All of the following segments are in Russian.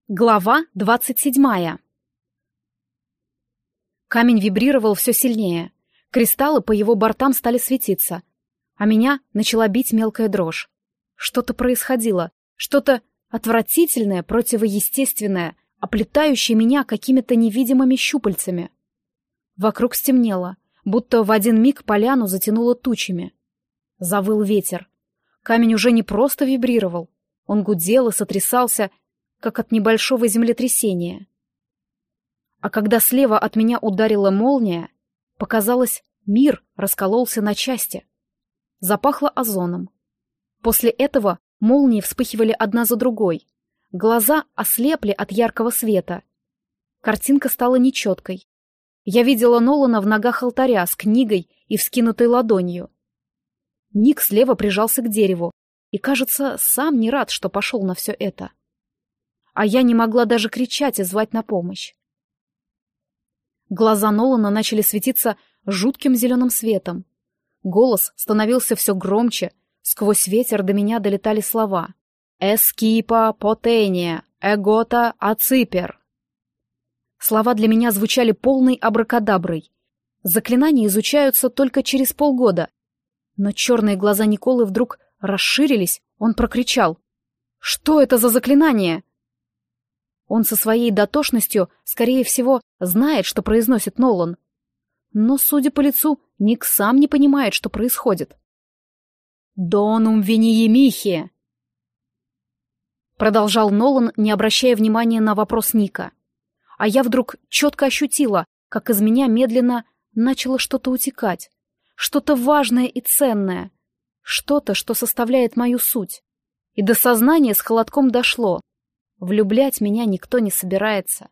Глава 27. Камень вибрировал все сильнее. Кристаллы по его бортам стали светиться, а меня начала бить мелкая дрожь. Что-то происходило, что-то отвратительное, противоестественное, оплетающее меня какими-то невидимыми щупальцами. Вокруг стемнело, будто в один миг поляну затянуло тучами. Завыл ветер. Камень уже не просто вибрировал, он гудел и сотрясался, как от небольшого землетрясения. А когда слева от меня ударила молния, показалось, мир раскололся на части. Запахло озоном. После этого молнии вспыхивали одна за другой. Глаза ослепли от яркого света. Картинка стала нечеткой. Я видела Нолана в ногах алтаря с книгой и вскинутой ладонью. Ник слева прижался к дереву и, кажется, сам не рад, что пошел на все это. А я не могла даже кричать и звать на помощь. Глаза Нолана начали светиться жутким зеленым светом. Голос становился все громче, сквозь ветер до меня долетали слова. «Эскипа потения, эгота аципер». Слова для меня звучали полной абракадаброй. Заклинания изучаются только через полгода. Но черные глаза Николы вдруг расширились, он прокричал. «Что это за заклинание?» Он со своей дотошностью, скорее всего, знает, что произносит Нолан. Но, судя по лицу, Ник сам не понимает, что происходит. «Донум виниемихи!» Продолжал Нолан, не обращая внимания на вопрос Ника. А я вдруг четко ощутила, как из меня медленно начало что-то утекать. Что-то важное и ценное. Что-то, что составляет мою суть. И до сознания с холодком дошло. Влюблять меня никто не собирается.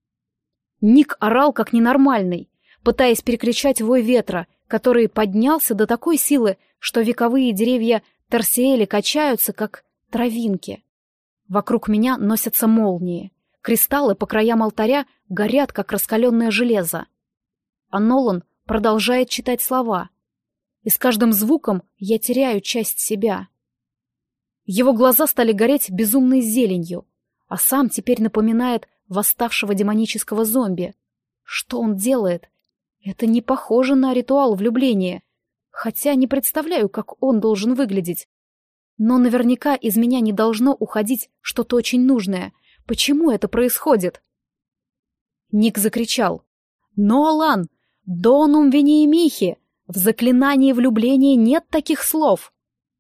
Ник орал как ненормальный, пытаясь перекричать вой ветра, который поднялся до такой силы, что вековые деревья Тарсиэли качаются, как травинки. Вокруг меня носятся молнии. Кристаллы по краям алтаря горят, как раскаленное железо. А Нолан продолжает читать слова. И с каждым звуком я теряю часть себя. Его глаза стали гореть безумной зеленью, а сам теперь напоминает восставшего демонического зомби. Что он делает? Это не похоже на ритуал влюбления, хотя не представляю, как он должен выглядеть. Но наверняка из меня не должно уходить что-то очень нужное. Почему это происходит? Ник закричал. «Нолан! Донум виниемихи! В заклинании влюбления нет таких слов!»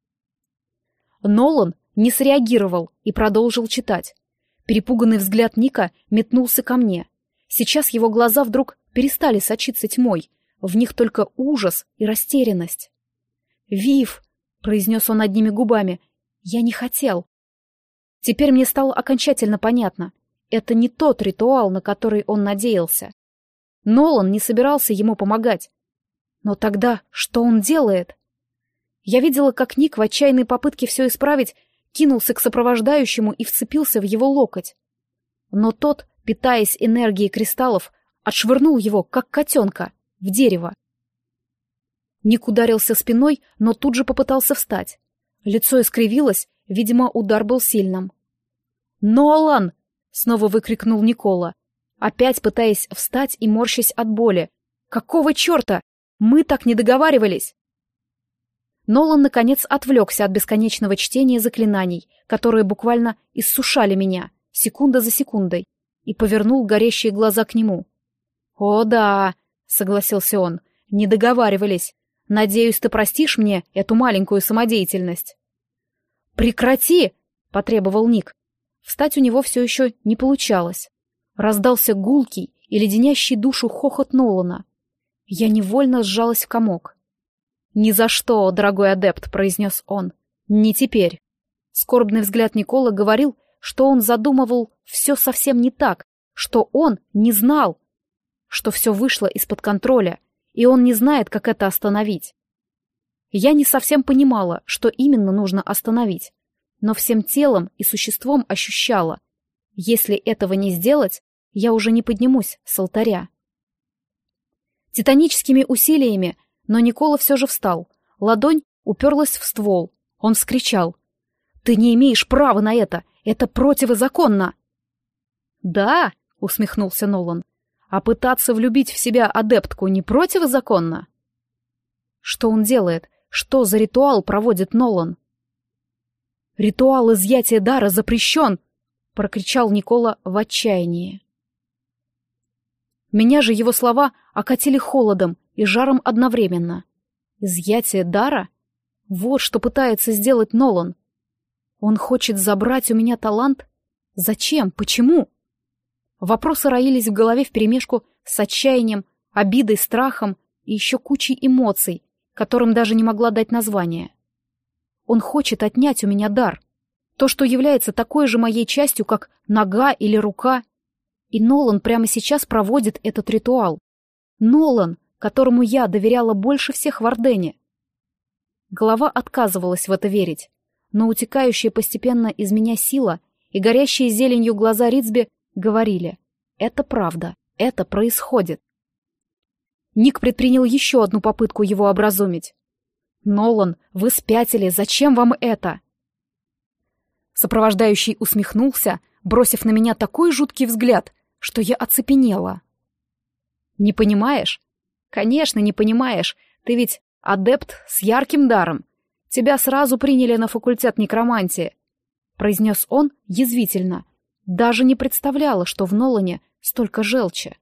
Нолан не среагировал и продолжил читать. Перепуганный взгляд Ника метнулся ко мне. Сейчас его глаза вдруг перестали сочиться тьмой, в них только ужас и растерянность. «Вив!» — произнес он одними губами. «Я не хотел». Теперь мне стало окончательно понятно. Это не тот ритуал, на который он надеялся. Нолан не собирался ему помогать. Но тогда что он делает? Я видела, как Ник в отчаянной попытке все исправить кинулся к сопровождающему и вцепился в его локоть. Но тот, питаясь энергией кристаллов, отшвырнул его, как котенка, в дерево. Ник ударился спиной, но тут же попытался встать. Лицо искривилось, видимо, удар был сильным. «Нолан!» — снова выкрикнул Никола, опять пытаясь встать и морщась от боли. «Какого черта? Мы так не договаривались!» Нолан, наконец, отвлекся от бесконечного чтения заклинаний, которые буквально иссушали меня, секунда за секундой, и повернул горящие глаза к нему. «О, да!» — согласился он. «Не договаривались. Надеюсь, ты простишь мне эту маленькую самодеятельность». «Прекрати!» — потребовал Ник. Встать у него все еще не получалось. Раздался гулкий и леденящий душу хохот Нолана. Я невольно сжалась в комок. «Ни за что, дорогой адепт», — произнес он. «Не теперь». Скорбный взгляд Никола говорил, что он задумывал все совсем не так, что он не знал, что все вышло из-под контроля, и он не знает, как это остановить. Я не совсем понимала, что именно нужно остановить, но всем телом и существом ощущала. Если этого не сделать, я уже не поднимусь с алтаря. Титаническими усилиями, но Никола все же встал. Ладонь уперлась в ствол. Он вскричал. «Ты не имеешь права на это! Это противозаконно!» «Да», — усмехнулся Нолан, — «а пытаться влюбить в себя адептку не противозаконно?» Что он делает? Что за ритуал проводит Нолан? «Ритуал изъятия дара запрещен!» — прокричал Никола в отчаянии. Меня же его слова окатили холодом и жаром одновременно. Изъятие дара? Вот что пытается сделать Нолан. Он хочет забрать у меня талант? Зачем? Почему? Вопросы роились в голове вперемешку с отчаянием, обидой, страхом и еще кучей эмоций, которым даже не могла дать название. Он хочет отнять у меня дар. То, что является такой же моей частью, как нога или рука. И Нолан прямо сейчас проводит этот ритуал. Нолан, которому я доверяла больше всех в Ордене. Голова отказывалась в это верить, но утекающая постепенно из меня сила и горящие зеленью глаза Рицби говорили: это правда, это происходит. Ник предпринял еще одну попытку его образумить. «Нолан, вы спятили, зачем вам это?» Сопровождающий усмехнулся, бросив на меня такой жуткий взгляд, что я оцепенела. «Не понимаешь? Конечно, не понимаешь. Ты ведь адепт с ярким даром. Тебя сразу приняли на факультет некромантии», — произнес он язвительно. Даже не представляла, что в Нолане столько желчи.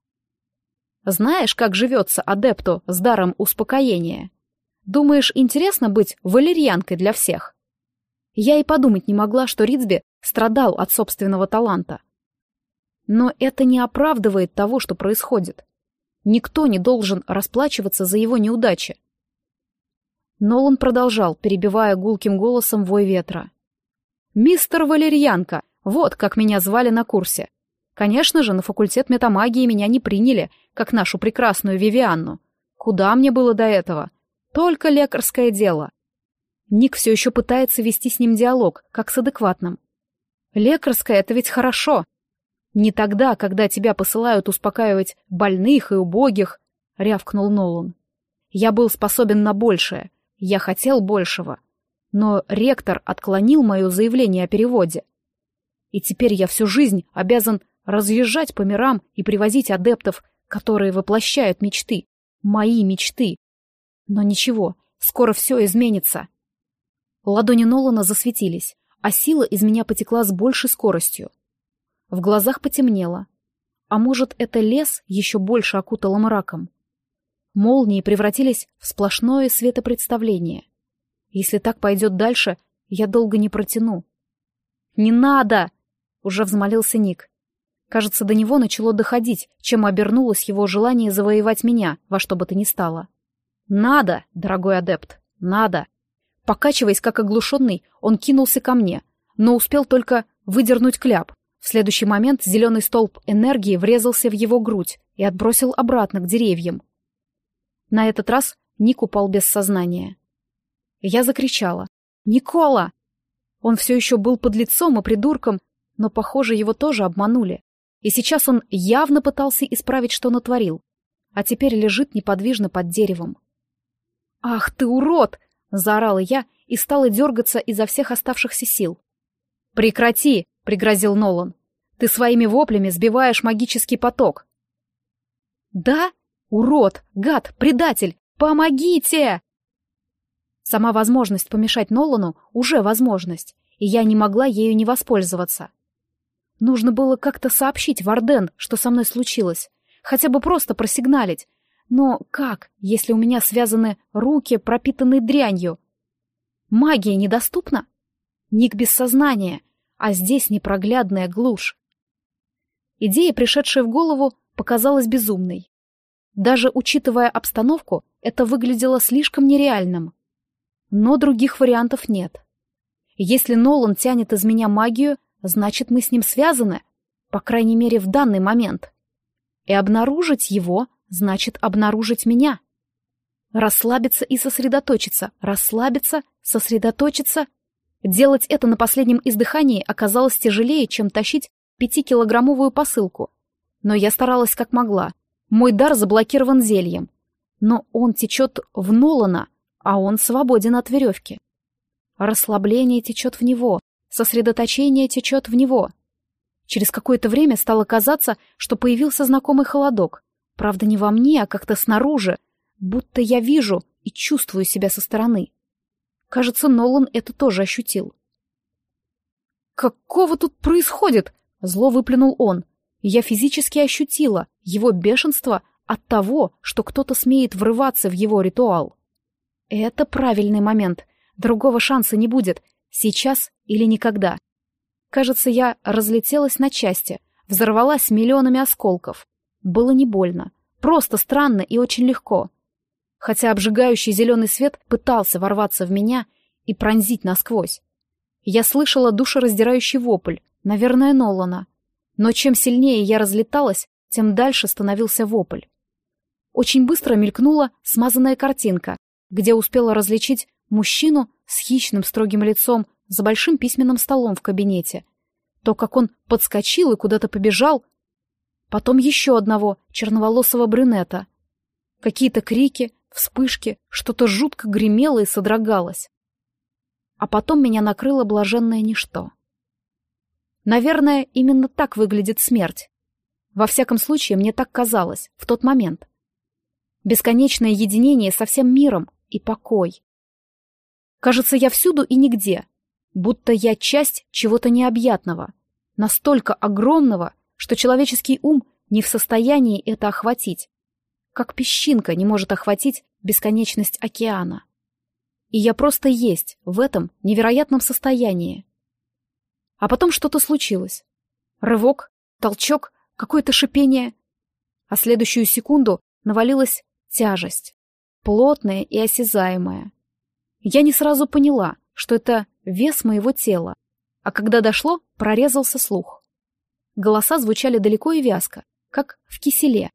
«Знаешь, как живется адепту с даром успокоения? Думаешь, интересно быть валерьянкой для всех?» Я и подумать не могла, что Рицби страдал от собственного таланта. Но это не оправдывает того, что происходит. Никто не должен расплачиваться за его неудачи. Нолан продолжал, перебивая гулким голосом вой ветра. «Мистер Валерьянка, вот как меня звали на курсе. Конечно же, на факультет метамагии меня не приняли, как нашу прекрасную Вивианну. Куда мне было до этого? Только лекарское дело». Ник все еще пытается вести с ним диалог, как с адекватным. «Лекарское — это ведь хорошо. Не тогда, когда тебя посылают успокаивать больных и убогих», — рявкнул Нолан. «Я был способен на большее. Я хотел большего. Но ректор отклонил мое заявление о переводе. И теперь я всю жизнь обязан разъезжать по мирам и привозить адептов, которые воплощают мечты. Мои мечты. Но ничего, скоро все изменится». Ладони Нолана засветились, а сила из меня потекла с большей скоростью. В глазах потемнело. А может, это лес еще больше окутало мраком? Молнии превратились в сплошное светопредставление. Если так пойдет дальше, я долго не протяну. «Не надо!» — уже взмолился Ник. Кажется, до него начало доходить, чем обернулось его желание завоевать меня во что бы то ни стало. «Надо, дорогой адепт, надо!» Покачиваясь, как оглушенный, он кинулся ко мне, но успел только выдернуть кляп. В следующий момент зеленый столб энергии врезался в его грудь и отбросил обратно к деревьям. На этот раз Ник упал без сознания. Я закричала: «Никола!» Он все еще был подлецом и придурком, но, похоже, его тоже обманули. И сейчас он явно пытался исправить, что натворил, а теперь лежит неподвижно под деревом. «Ах ты, урод!» — заорала я и стала дергаться изо всех оставшихся сил. «Прекрати!» — пригрозил Нолан. «Ты своими воплями сбиваешь магический поток». «Да? Урод! Гад! Предатель! Помогите!» Сама возможность помешать Нолану уже возможность, и я не могла ею не воспользоваться. Нужно было как-то сообщить в Орден, что со мной случилось, хотя бы просто просигналить. Но как, если у меня связаны руки, пропитанные дрянью? Магия недоступна? Ник без сознания, а здесь непроглядная глушь. Идея, пришедшая в голову, показалась безумной. Даже учитывая обстановку, это выглядело слишком нереальным. Но других вариантов нет. Если Нолан тянет из меня магию, значит, мы с ним связаны, по крайней мере, в данный момент. И обнаружить его значит обнаружить меня. Расслабиться и сосредоточиться, расслабиться, сосредоточиться. Делать это на последнем издыхании оказалось тяжелее, чем тащить 5-килограммовую посылку. Но я старалась как могла. Мой дар заблокирован зельем. Но он течет в Нолана, а он свободен от веревки. Расслабление течет в него, сосредоточение течет в него. Через какое-то время стало казаться, что появился знакомый холодок. Правда, не во мне, а как-то снаружи, будто я вижу и чувствую себя со стороны. Кажется, Нолан это тоже ощутил. «Какого тут происходит?» — зло выплюнул он. И я физически ощутила его бешенство от того, что кто-то смеет врываться в его ритуал. Это правильный момент. Другого шанса не будет. Сейчас или никогда. Кажется, я разлетелась на части, взорвалась миллионами осколков. Было не больно. Просто странно и очень легко. Хотя обжигающий зеленый свет пытался ворваться в меня и пронзить насквозь. Я слышала душераздирающий вопль, наверное, Нолана. Но чем сильнее я разлеталась, тем дальше становился вопль. Очень быстро мелькнула смазанная картинка, где успела различить мужчину с хищным строгим лицом за большим письменным столом в кабинете. То, как он подскочил и куда-то побежал. Потом еще одного черноволосого брюнета. Какие-то крики, вспышки, что-то жутко гремело и содрогалось. А потом меня накрыло блаженное ничто. Наверное, именно так выглядит смерть. Во всяком случае, мне так казалось в тот момент. Бесконечное единение со всем миром и покой. Кажется, я всюду и нигде, будто я часть чего-то необъятного, настолько огромного, что человеческий ум не в состоянии это охватить, как песчинка не может охватить бесконечность океана. И я просто есть в этом невероятном состоянии. А потом что-то случилось. Рывок, толчок, какое-то шипение. А следующую секунду навалилась тяжесть, плотная и осязаемая. Я не сразу поняла, что это вес моего тела, а когда дошло, прорезался слух. Голоса звучали далеко и вязко, как в киселе.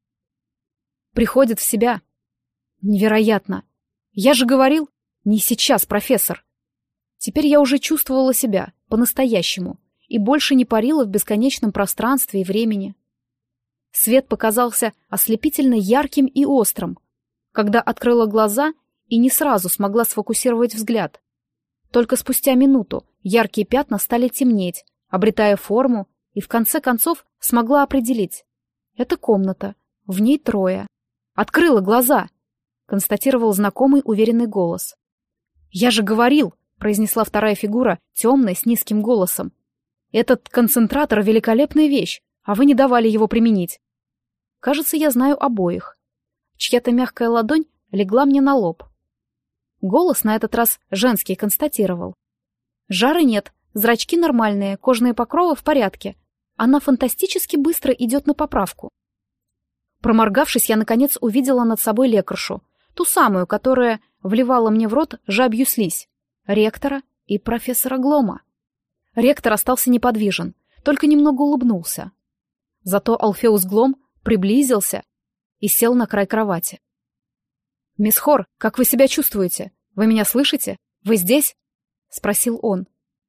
Приходит в себя. Невероятно. Я же говорил, не сейчас, профессор. Теперь я уже чувствовала себя по-настоящему и больше не парила в бесконечном пространстве и времени. Свет показался ослепительно ярким и острым, когда открыла глаза и не сразу смогла сфокусировать взгляд. Только спустя минуту яркие пятна стали темнеть, обретая форму, и в конце концов смогла определить. Это комната, в ней трое. Открыла глаза, констатировал знакомый уверенный голос. «Я же говорил», — произнесла вторая фигура, темная, с низким голосом. «Этот концентратор — великолепная вещь, а вы не давали его применить». Кажется, я знаю обоих. Чья-то мягкая ладонь легла мне на лоб. Голос на этот раз женский констатировал. «Жара нет, зрачки нормальные, кожные покровы в порядке. Она фантастически быстро идет на поправку». Проморгавшись, я, наконец, увидела над собой лекаршу, ту самую, которая вливала мне в рот жабью слизь, ректора и профессора Глома. Ректор остался неподвижен, только немного улыбнулся. Зато Алфеус Глом приблизился и сел на край кровати. «Мисс Хор, как вы себя чувствуете? Вы меня слышите? Вы здесь?» — спросил он.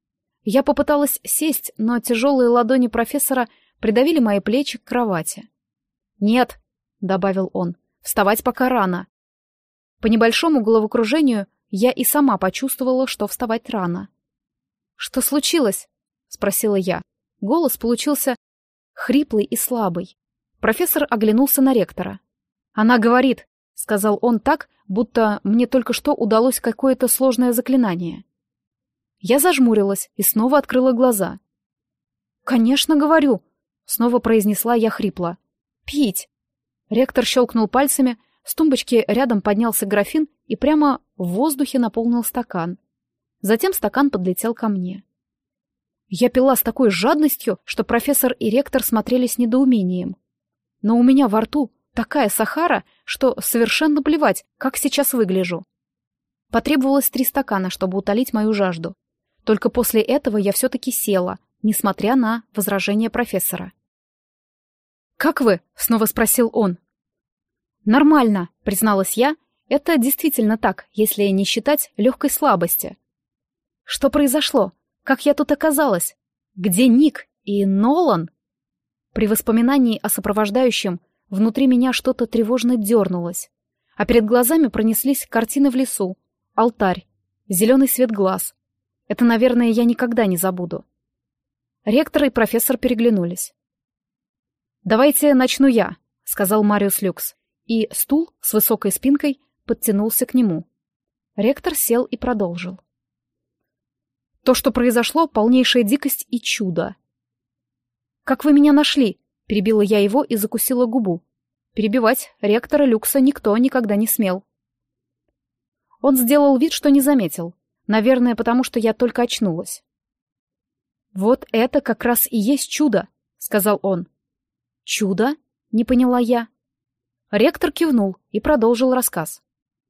Я попыталась сесть, но тяжелые ладони профессора придавили мои плечи к кровати. «Нет», — добавил он, — «вставать пока рано». По небольшому головокружению я и сама почувствовала, что вставать рано. «Что случилось?» — спросила я. Голос получился хриплый и слабый. Профессор оглянулся на ректора. «Она говорит», — сказал он так, будто мне только что удалось какое-то сложное заклинание. Я зажмурилась и снова открыла глаза. «Конечно, говорю», — снова произнесла я хрипло. «Пить!» Ректор щелкнул пальцами, с тумбочки рядом поднялся графин и прямо в воздухе наполнил стакан. Затем стакан подлетел ко мне. Я пила с такой жадностью, что профессор и ректор смотрели с недоумением. Но у меня во рту такая сахара, что совершенно плевать, как сейчас выгляжу. Потребовалось 3 стакана, чтобы утолить мою жажду. Только после этого я все-таки села, несмотря на возражение профессора. «Как вы?» — снова спросил он. «Нормально», — призналась я. «Это действительно так, если не считать легкой слабости». «Что произошло? Как я тут оказалась? Где Ник и Нолан?» При воспоминании о сопровождающем внутри меня что-то тревожно дернулось, а перед глазами пронеслись картины в лесу, алтарь, зеленый свет глаз. Это, наверное, я никогда не забуду. Ректор и профессор переглянулись. «Давайте начну я», — сказал Мариус Люкс, и стул с высокой спинкой подтянулся к нему. Ректор сел и продолжил. «То, что произошло, полнейшая дикость и чудо». «Как вы меня нашли?» — перебила я его и закусила губу. Перебивать ректора Люкса никто никогда не смел. Он сделал вид, что не заметил. Наверное, потому что я только очнулась. «Вот это как раз и есть чудо», — сказал он. «Чудо?» — не поняла я. Ректор кивнул и продолжил рассказ.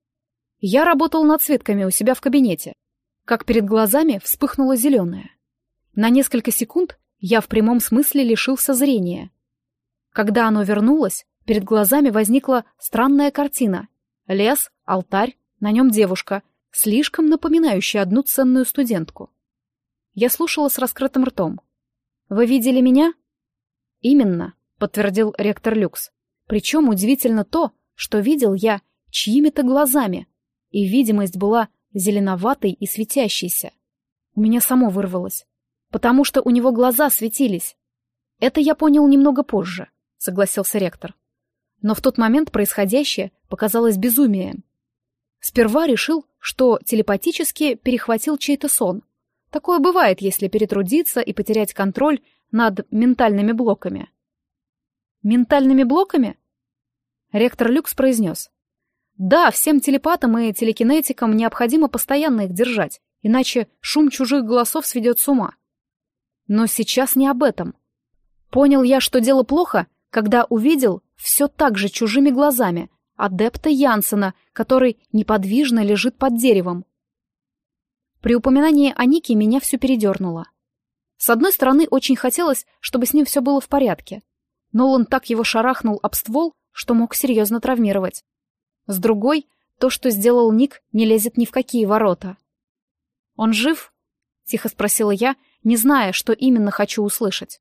Я работал над цветками у себя в кабинете, как перед глазами вспыхнуло зеленое. На несколько секунд я в прямом смысле лишился зрения. Когда оно вернулось, перед глазами возникла странная картина. Лес, алтарь, на нем девушка, слишком напоминающая одну ценную студентку. Я слушала с раскрытым ртом. «Вы видели меня?» «Именно», — подтвердил ректор Люкс. «Причем удивительно то, что видел я чьими-то глазами, и видимость была зеленоватой и светящейся. У меня само вырвалось, потому что у него глаза светились. Это я понял немного позже», — согласился ректор. Но в тот момент происходящее показалось безумием. Сперва решил, что телепатически перехватил чей-то сон. Такое бывает, если перетрудиться и потерять контроль над ментальными блоками. «Ментальными блоками?» Ректор Люкс произнес. «Да, всем телепатам и телекинетикам необходимо постоянно их держать, иначе шум чужих голосов сведет с ума. Но сейчас не об этом. Понял я, что дело плохо, когда увидел все так же чужими глазами адепта Янсена, который неподвижно лежит под деревом. При упоминании о Нике меня все передернуло. С одной стороны, очень хотелось, чтобы с ним все было в порядке. Нолан так его шарахнул об ствол, что мог серьезно травмировать. С другой, то, что сделал Ник, не лезет ни в какие ворота. «Он жив?» — тихо спросила я, не зная, что именно хочу услышать.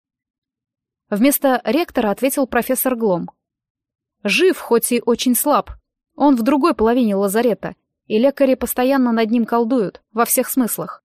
Вместо ректора ответил профессор Глом. «Жив, хоть и очень слаб. Он в другой половине лазарета, и лекари постоянно над ним колдуют, во всех смыслах».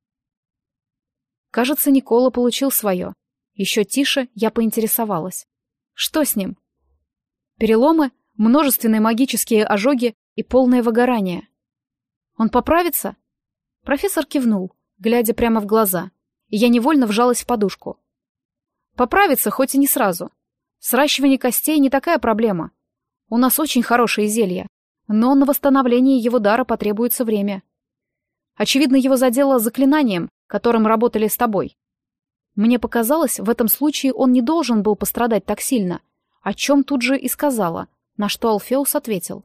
Кажется, Никола получил свое. Еще тише я поинтересовалась. «Что с ним?» «Переломы, множественные магические ожоги и полное выгорание». «Он поправится?» Профессор кивнул, глядя прямо в глаза, и я невольно вжалась в подушку. «Поправится, хоть и не сразу. Сращивание костей не такая проблема. У нас очень хорошие зелья, но на восстановление его дара потребуется время. Очевидно, его задело заклинанием, которым работали с тобой. Мне показалось, в этом случае он не должен был пострадать так сильно, о чем тут же и сказала, на что Алфеус ответил.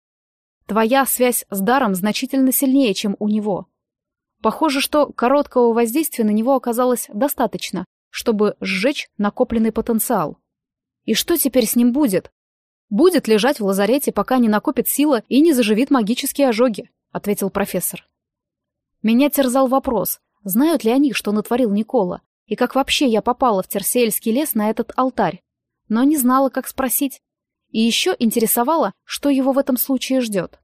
Твоя связь с даром значительно сильнее, чем у него. Похоже, что короткого воздействия на него оказалось достаточно, чтобы сжечь накопленный потенциал. И что теперь с ним будет? Будет лежать в лазарете, пока не накопит сила и не заживит магические ожоги, ответил профессор. Меня терзал вопрос, знают ли они, что натворил Никола, и как вообще я попала в Терсеэльский лес на этот алтарь, но не знала, как спросить, и еще интересовало, что его в этом случае ждет.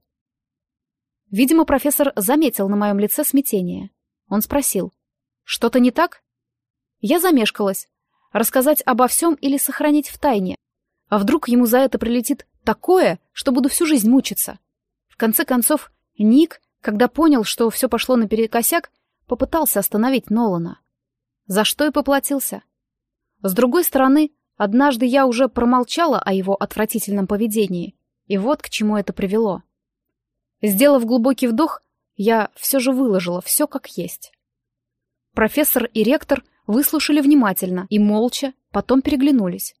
Видимо, профессор заметил на моем лице смятение. Он спросил, что-то не так? Я замешкалась. Рассказать обо всем или сохранить в тайне? А вдруг ему за это прилетит такое, что буду всю жизнь мучиться? В конце концов, Ник, когда понял, что все пошло наперекосяк, попытался остановить Нолана. За что и поплатился. С другой стороны, однажды я уже промолчала о его отвратительном поведении, и вот к чему это привело. Сделав глубокий вдох, я все же выложила все как есть. Профессор и ректор выслушали внимательно и молча, потом переглянулись.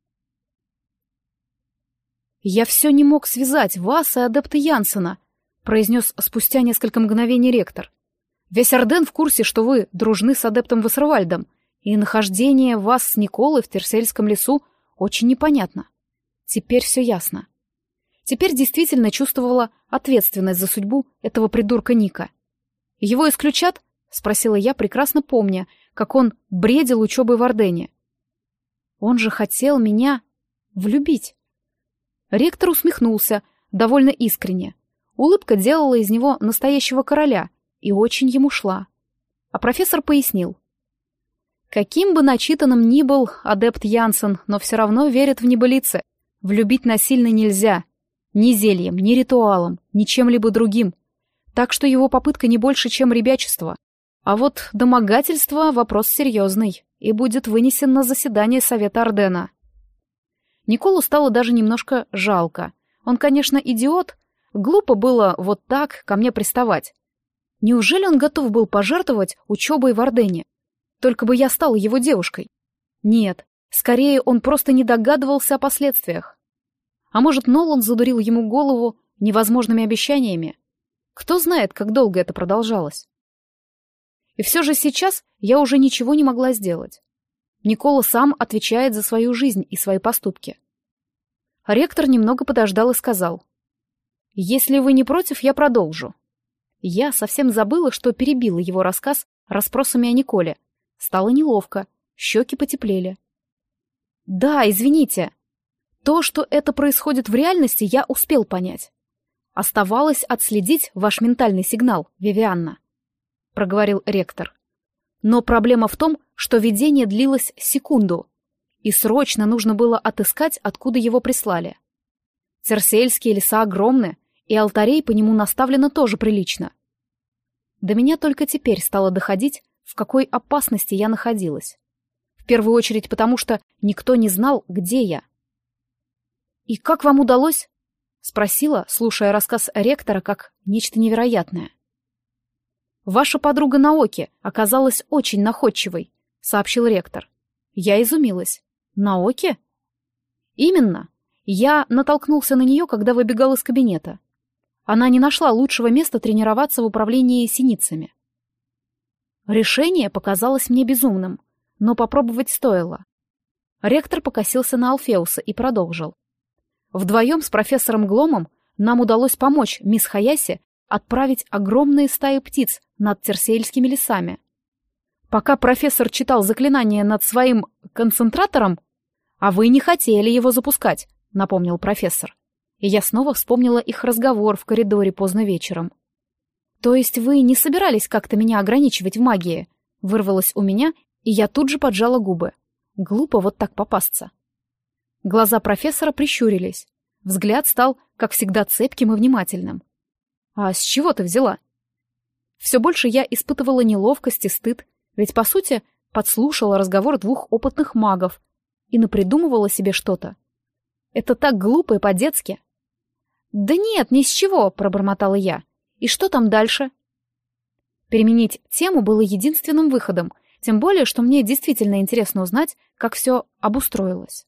«Я все не мог связать вас и адепта Янсена», произнес спустя несколько мгновений ректор. «Весь Орден в курсе, что вы дружны с адептом Вассервальдом, и нахождение вас с Николой в Терсельском лесу очень непонятно. Теперь все ясно. Теперь действительно чувствовала ответственность за судьбу этого придурка Ника. Его исключат?» — спросила я, прекрасно помня, как он бредил учебой в Ордене. «Он же хотел меня влюбить». Ректор усмехнулся, довольно искренне. Улыбка делала из него настоящего короля и очень ему шла. А профессор пояснил. Каким бы начитанным ни был адепт Янсен, но все равно верит в небылицы. Влюбить насильно нельзя. Ни зельем, ни ритуалом, ни чем-либо другим. Так что его попытка не больше, чем ребячество. А вот домогательство — вопрос серьезный и будет вынесен на заседание Совета Ордена. Николу стало даже немножко жалко. Он, конечно, идиот. Глупо было вот так ко мне приставать. Неужели он готов был пожертвовать учебой в Ордене? Только бы я стала его девушкой. Нет, скорее он просто не догадывался о последствиях. А может, Нолан задурил ему голову невозможными обещаниями? Кто знает, как долго это продолжалось. И все же сейчас я уже ничего не могла сделать. Никола сам отвечает за свою жизнь и свои поступки. Ректор немного подождал и сказал: «Если вы не против, я продолжу». Я совсем забыла, что перебила его рассказ расспросами о Николе. Стало неловко, щеки потеплели. «Да, извините. То, что это происходит в реальности, я успел понять. Оставалось отследить ваш ментальный сигнал, Вивианна», — проговорил ректор. «Но проблема в том, что видение длилось секунду, и срочно нужно было отыскать, откуда его прислали. Церсейльские леса огромны, и алтарей по нему наставлено тоже прилично. До меня только теперь стало доходить, в какой опасности я находилась. В первую очередь потому, что никто не знал, где я. «И как вам удалось?» — спросила, слушая рассказ ректора как нечто невероятное. «Ваша подруга Наоки оказалась очень находчивой», — сообщил ректор. Я изумилась. «Наоки?» «Именно. Я натолкнулся на нее, когда выбегал из кабинета. Она не нашла лучшего места тренироваться в управлении синицами. Решение показалось мне безумным, но попробовать стоило». Ректор покосился на Алфеуса и продолжил. «Вдвоем с профессором Гломом нам удалось помочь мисс Хаяси отправить огромные стаи птиц над Церсейльскими лесами. Пока профессор читал заклинание над своим концентратором, а вы не хотели его запускать», — напомнил профессор. И я снова вспомнила их разговор в коридоре поздно вечером. «То есть вы не собирались как-то меня ограничивать в магии?» — вырвалось у меня, и я тут же поджала губы. Глупо вот так попасться. Глаза профессора прищурились. Взгляд стал, как всегда, цепким и внимательным. «А с чего ты взяла?» Все больше я испытывала неловкость и стыд, ведь, по сути, подслушала разговор двух опытных магов и напридумывала себе что-то. Это так глупо и по-детски. «Да нет, ни с чего», — пробормотала я. «И что там дальше?» Переменить тему было единственным выходом, тем более, что мне действительно интересно узнать, как все обустроилось.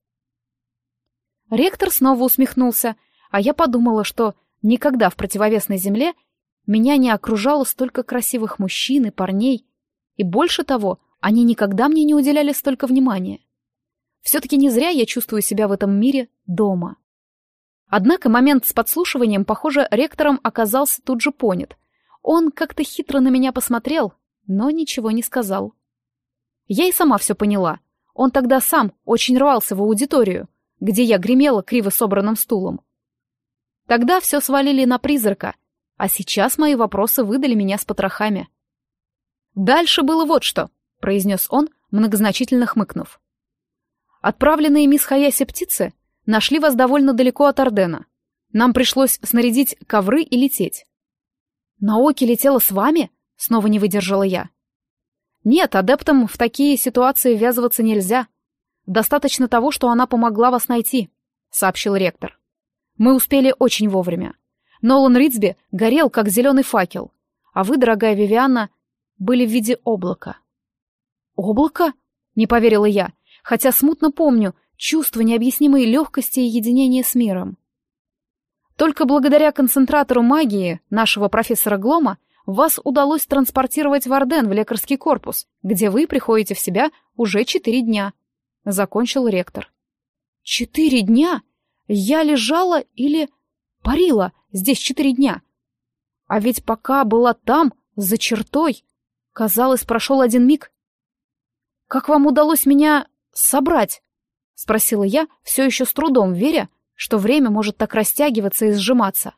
Ректор снова усмехнулся, а я подумала, что никогда в противовесной земле меня не окружало столько красивых мужчин и парней, и больше того, они никогда мне не уделяли столько внимания. Все-таки не зря я чувствую себя в этом мире дома. Однако момент с подслушиванием, похоже, ректором оказался тут же понят. Он как-то хитро на меня посмотрел, но ничего не сказал. Я и сама все поняла. Он тогда сам очень рвался в аудиторию, где я гремела криво собранным стулом. Тогда все свалили на призрака, а сейчас мои вопросы выдали меня с потрохами. «Дальше было вот что», — произнес он, многозначительно хмыкнув. «Отправленные мисс Хаяси птицы нашли вас довольно далеко от Ордена. Нам пришлось снарядить ковры и лететь». «Наоки летела с вами?» — снова не выдержала я. «Нет, адептам в такие ситуации ввязываться нельзя. Достаточно того, что она помогла вас найти», — сообщил ректор. «Мы успели очень вовремя. Нолан Ридсби горел, как зеленый факел, а вы, дорогая Вивианна, были в виде облака». «Облако?» — не поверила я, хотя смутно помню чувство необъяснимой легкости и единения с миром. «Только благодаря концентратору магии нашего профессора Глома вас удалось транспортировать в Орден в лекарский корпус, где вы приходите в себя уже 4 дня», — закончил ректор. 4 дня? Я лежала или парила здесь 4 дня? А ведь пока была там, за чертой, казалось, прошел 1 миг. «Как вам удалось меня собрать?» — спросила я, все еще с трудом веря, что время может так растягиваться и сжиматься.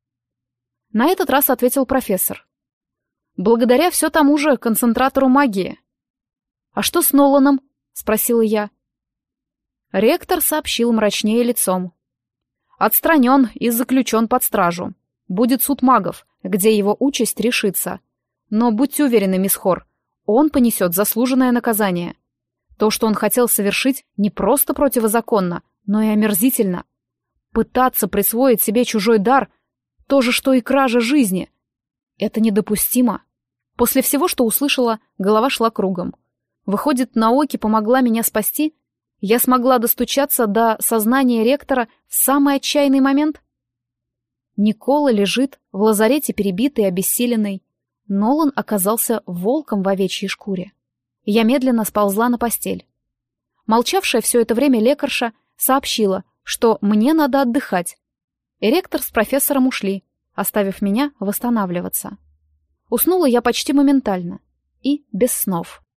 На этот раз ответил профессор. «Благодаря все тому же концентратору магии». «А что с Ноланом?» — спросила я. Ректор сообщил мрачнее лицом. «Отстранен и заключен под стражу. Будет суд магов, где его участь решится. Но будьте уверены, мисс Хор, он понесет заслуженное наказание. То, что он хотел совершить, не просто противозаконно, но и омерзительно. Пытаться присвоить себе чужой дар — то же, что и кража жизни. Это недопустимо». После всего, что услышала, голова шла кругом. Выходит, Наоки помогла меня спасти? Я смогла достучаться до сознания ректора в самый отчаянный момент? Никола лежит в лазарете перебитый и обессиленный. Нолан оказался волком в овечьей шкуре. Я медленно сползла на постель. Молчавшая все это время лекарша сообщила, что мне надо отдыхать. И ректор с профессором ушли, оставив меня восстанавливаться. Уснула я почти моментально и без снов.